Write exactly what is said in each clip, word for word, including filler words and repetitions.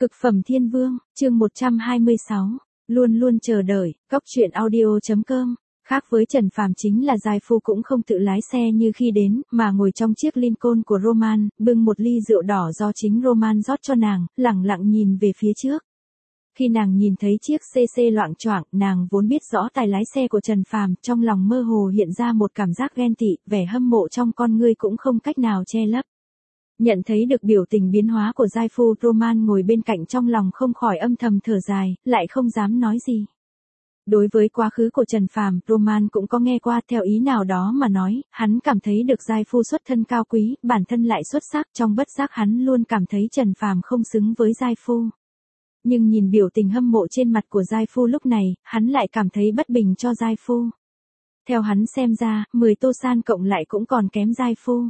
Cực phẩm thiên vương, chương một trăm hai mươi sáu, luôn luôn chờ đợi, góc truyện audio.com. Khác với Trần Phàm chính là giai phu cũng không tự lái xe như khi đến, mà ngồi trong chiếc Lincoln của Roman, bưng một ly rượu đỏ do chính Roman rót cho nàng, lẳng lặng nhìn về phía trước. Khi nàng nhìn thấy chiếc xê xê loạng choạng, nàng vốn biết rõ tài lái xe của Trần Phàm, trong lòng mơ hồ hiện ra một cảm giác ghen tị, vẻ hâm mộ trong con ngươi cũng không cách nào che lấp. Nhận thấy được biểu tình biến hóa của giai phu, Roman ngồi bên cạnh trong lòng không khỏi âm thầm thở dài, lại không dám nói gì. Đối với quá khứ của Trần Phàm, Roman cũng có nghe qua, theo ý nào đó mà nói, hắn cảm thấy được giai phu xuất thân cao quý, bản thân lại xuất sắc, trong bất giác hắn luôn cảm thấy Trần Phàm không xứng với giai phu. Nhưng nhìn biểu tình hâm mộ trên mặt của giai phu lúc này, hắn lại cảm thấy bất bình cho giai phu. Theo hắn xem ra, mười tô san cộng lại cũng còn kém giai phu.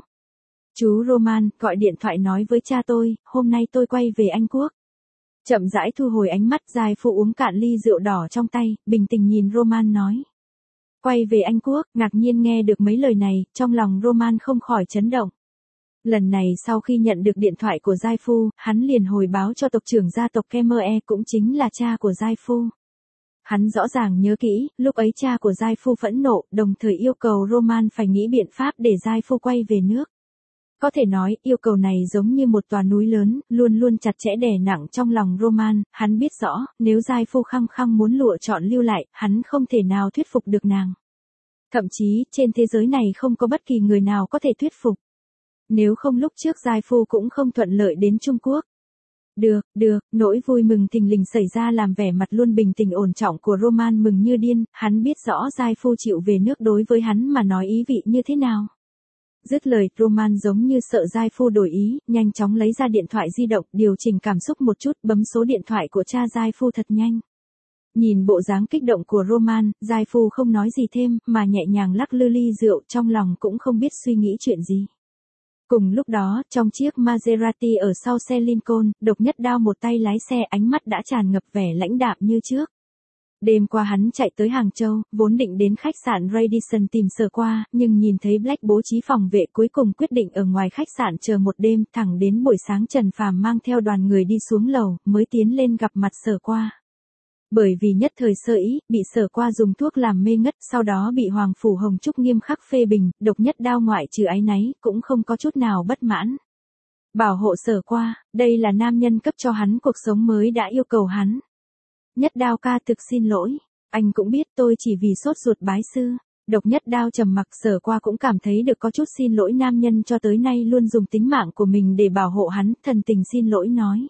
Chú Roman, gọi điện thoại nói với cha tôi, hôm nay tôi quay về Anh Quốc. Chậm rãi thu hồi ánh mắt, giai phu uống cạn ly rượu đỏ trong tay, bình tĩnh nhìn Roman nói. Quay về Anh Quốc, ngạc nhiên nghe được mấy lời này, trong lòng Roman không khỏi chấn động. Lần này sau khi nhận được điện thoại của giai phu, hắn liền hồi báo cho tộc trưởng gia tộc Khmer, cũng chính là cha của giai phu. Hắn rõ ràng nhớ kỹ, lúc ấy cha của giai phu phẫn nộ, đồng thời yêu cầu Roman phải nghĩ biện pháp để giai phu quay về nước. Có thể nói, yêu cầu này giống như một tòa núi lớn, luôn luôn chặt chẽ đè nặng trong lòng Roman, hắn biết rõ, nếu giai phu khăng khăng muốn lựa chọn lưu lại, hắn không thể nào thuyết phục được nàng. Thậm chí, trên thế giới này không có bất kỳ người nào có thể thuyết phục. Nếu không lúc trước giai phu cũng không thuận lợi đến Trung Quốc. Được, được, nỗi vui mừng thình lình xảy ra làm vẻ mặt luôn bình tĩnh ổn trọng của Roman mừng như điên, hắn biết rõ giai phu chịu về nước đối với hắn mà nói ý vị như thế nào. Dứt lời, Roman giống như sợ giai phu đổi ý, nhanh chóng lấy ra điện thoại di động, điều chỉnh cảm xúc một chút, bấm số điện thoại của cha giai phu thật nhanh. Nhìn bộ dáng kích động của Roman, giai phu không nói gì thêm, mà nhẹ nhàng lắc lư ly rượu, trong lòng cũng không biết suy nghĩ chuyện gì. Cùng lúc đó, trong chiếc Maserati ở sau xe Lincoln, Độc Nhất Đao một tay lái xe, ánh mắt đã tràn ngập vẻ lãnh đạm như trước. Đêm qua hắn chạy tới Hàng Châu, vốn định đến khách sạn Radisson tìm Sở Qua, nhưng nhìn thấy Black bố trí phòng vệ, cuối cùng quyết định ở ngoài khách sạn chờ một đêm, thẳng đến buổi sáng Trần Phàm mang theo đoàn người đi xuống lầu, mới tiến lên gặp mặt Sở Qua. Bởi vì nhất thời sơ ý, bị Sở Qua dùng thuốc làm mê ngất, sau đó bị Hoàng Phủ Hồng Trúc nghiêm khắc phê bình, Độc Nhất Đao ngoại trừ áy náy, cũng không có chút nào bất mãn. Bảo hộ Sở Qua, đây là nam nhân cấp cho hắn cuộc sống mới đã yêu cầu hắn. Nhất Đao ca thực xin lỗi, anh cũng biết tôi chỉ vì sốt ruột bái sư. Độc Nhất Đao trầm mặc, Sở Qua cũng cảm thấy được có chút xin lỗi nam nhân cho tới nay luôn dùng tính mạng của mình để bảo hộ hắn, thần tình xin lỗi nói.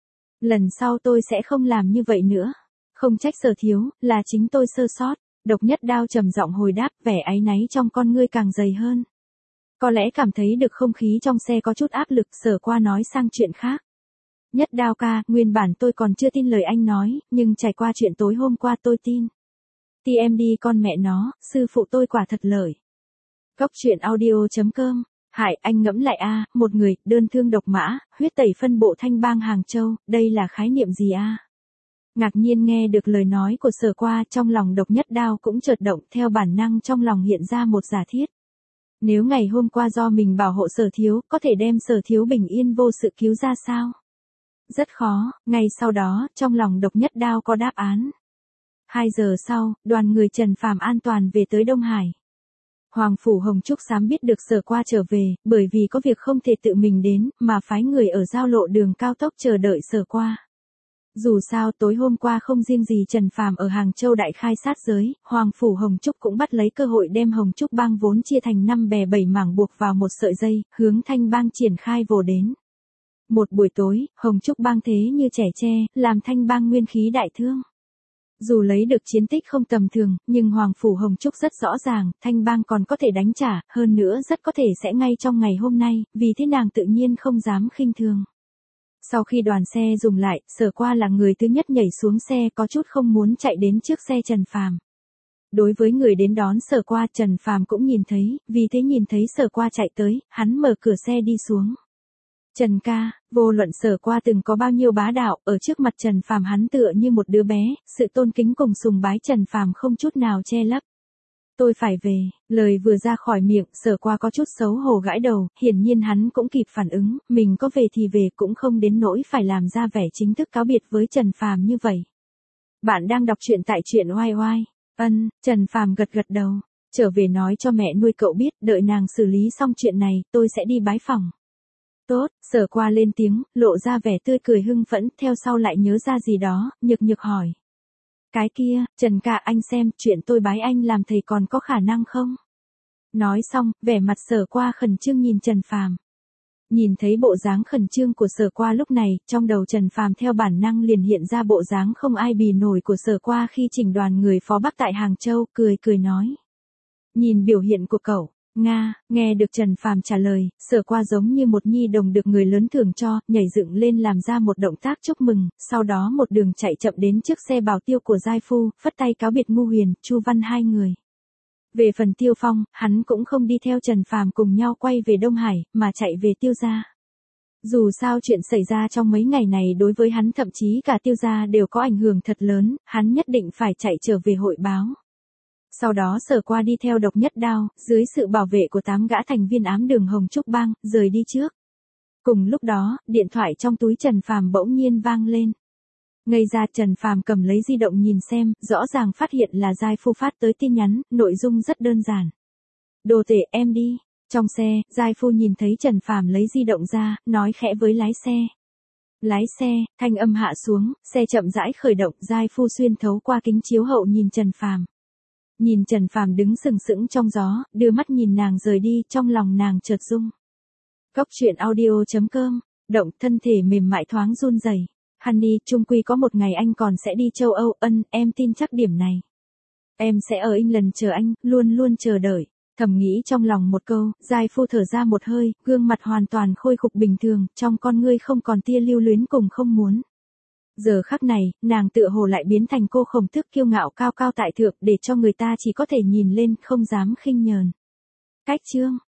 Lần sau tôi sẽ không làm như vậy nữa. Không trách Sở thiếu, là chính tôi sơ sót. Độc Nhất Đao trầm giọng hồi đáp, vẻ áy náy trong con ngươi càng dày hơn. Có lẽ cảm thấy được không khí trong xe có chút áp lực, Sở Qua nói sang chuyện khác. Nhất Đao ca, nguyên bản tôi còn chưa tin lời anh nói, nhưng trải qua chuyện tối hôm qua tôi tin. tê em đê con mẹ nó, sư phụ tôi quả thật lợi. Góc truyện audio.com. Hại, anh ngẫm lại a, một người, đơn thương độc mã, huyết tẩy phân bộ thanh bang Hàng Châu, đây là khái niệm gì a? Ngạc nhiên nghe được lời nói của Sở Qua, trong lòng Độc Nhất Đao cũng chợt động, theo bản năng trong lòng hiện ra một giả thiết. Nếu ngày hôm qua do mình bảo hộ Sở thiếu, có thể đem Sở thiếu bình yên vô sự cứu ra sao? Rất khó, ngay sau đó, trong lòng Độc Nhất Đao có đáp án. Hai giờ sau, đoàn người Trần Phàm an toàn về tới Đông Hải. Hoàng Phủ Hồng Trúc sớm biết được Sở Qua trở về, bởi vì có việc không thể tự mình đến, mà phái người ở giao lộ đường cao tốc chờ đợi Sở Qua. Dù sao tối hôm qua không riêng gì Trần Phàm ở Hàng Châu đại khai sát giới, Hoàng Phủ Hồng Trúc cũng bắt lấy cơ hội đem Hồng Trúc bang vốn chia thành năm bè bảy mảng buộc vào một sợi dây, hướng Thanh bang triển khai vồ đến. Một buổi tối, Hồng Trúc bang thế như trẻ tre, làm Thanh bang nguyên khí đại thương. Dù lấy được chiến tích không tầm thường, nhưng Hoàng Phủ Hồng Trúc rất rõ ràng, Thanh bang còn có thể đánh trả, hơn nữa rất có thể sẽ ngay trong ngày hôm nay, vì thế nàng tự nhiên không dám khinh thường. Sau khi đoàn xe dùng lại, Sở Qua là người thứ nhất nhảy xuống xe, có chút không muốn chạy đến trước xe Trần Phàm. Đối với người đến đón Sở Qua, Trần Phàm cũng nhìn thấy, vì thế nhìn thấy Sở Qua chạy tới, hắn mở cửa xe đi xuống. Trần ca, vô luận Sở Qua từng có bao nhiêu bá đạo, ở trước mặt Trần Phàm hắn tựa như một đứa bé, sự tôn kính cùng sùng bái Trần Phàm không chút nào che lấp. Tôi phải về, lời vừa ra khỏi miệng, Sở Qua có chút xấu hổ gãi đầu, hiển nhiên hắn cũng kịp phản ứng, mình có về thì về cũng không đến nỗi phải làm ra vẻ chính thức cáo biệt với Trần Phàm như vậy. Bạn đang đọc truyện tại truyện oai oai. Ân, Trần Phàm gật gật đầu, trở về nói cho mẹ nuôi cậu biết, đợi nàng xử lý xong chuyện này, tôi sẽ đi bái phỏng. Tốt, Sở Qua lên tiếng, lộ ra vẻ tươi cười hưng phẫn, theo sau lại nhớ ra gì đó, nhược nhược hỏi. Cái kia, Trần ca anh xem, chuyện tôi bái anh làm thầy còn có khả năng không? Nói xong, vẻ mặt Sở Qua khẩn trương nhìn Trần Phàm. Nhìn thấy bộ dáng khẩn trương của Sở Qua lúc này, trong đầu Trần Phàm theo bản năng liền hiện ra bộ dáng không ai bì nổi của Sở Qua khi chỉnh đoàn người phó Bắc tại Hàng Châu, cười cười nói. Nhìn biểu hiện của cậu, Nga, nghe được Trần Phàm trả lời, Sở Qua giống như một nhi đồng được người lớn thưởng cho, nhảy dựng lên làm ra một động tác chúc mừng, sau đó một đường chạy chậm đến trước xe bảo tiêu của giai phu, phất tay cáo biệt Ngu Huyền, Chu Văn hai người. Về phần Tiêu Phong, hắn cũng không đi theo Trần Phàm cùng nhau quay về Đông Hải, mà chạy về Tiêu gia. Dù sao chuyện xảy ra trong mấy ngày này đối với hắn thậm chí cả Tiêu gia đều có ảnh hưởng thật lớn, hắn nhất định phải chạy trở về hội báo. Sau đó Sở Qua đi theo Độc Nhất Đao, dưới sự bảo vệ của tám gã thành viên ám đường Hồng Trúc Bang, rời đi trước. Cùng lúc đó, điện thoại trong túi Trần Phàm bỗng nhiên vang lên. Ngây ra, Trần Phàm cầm lấy di động nhìn xem, rõ ràng phát hiện là giai phu phát tới tin nhắn, nội dung rất đơn giản. Đồ tể em đi. Trong xe, giai phu nhìn thấy Trần Phàm lấy di động ra, nói khẽ với lái xe. Lái xe, thanh âm hạ xuống, xe chậm rãi khởi động, giai phu xuyên thấu qua kính chiếu hậu nhìn Trần Phàm. Nhìn Trần Phàm đứng sừng sững trong gió, đưa mắt nhìn nàng rời đi, trong lòng nàng chợt rung. Cốc truyện audio chấm com, động, thân thể mềm mại thoáng run rẩy. Honey, chung quy có một ngày anh còn sẽ đi châu Âu, ân, em tin chắc điểm này. Em sẽ ở England chờ anh, luôn luôn chờ đợi. Thầm nghĩ trong lòng một câu, giai phu thở ra một hơi, gương mặt hoàn toàn khôi phục bình thường, trong con ngươi không còn tia lưu luyến cùng không muốn. Giờ khắc này, nàng tựa hồ lại biến thành cô khổng thức kiêu ngạo cao cao tại thượng, để cho người ta chỉ có thể nhìn lên, không dám khinh nhờn. Cách chương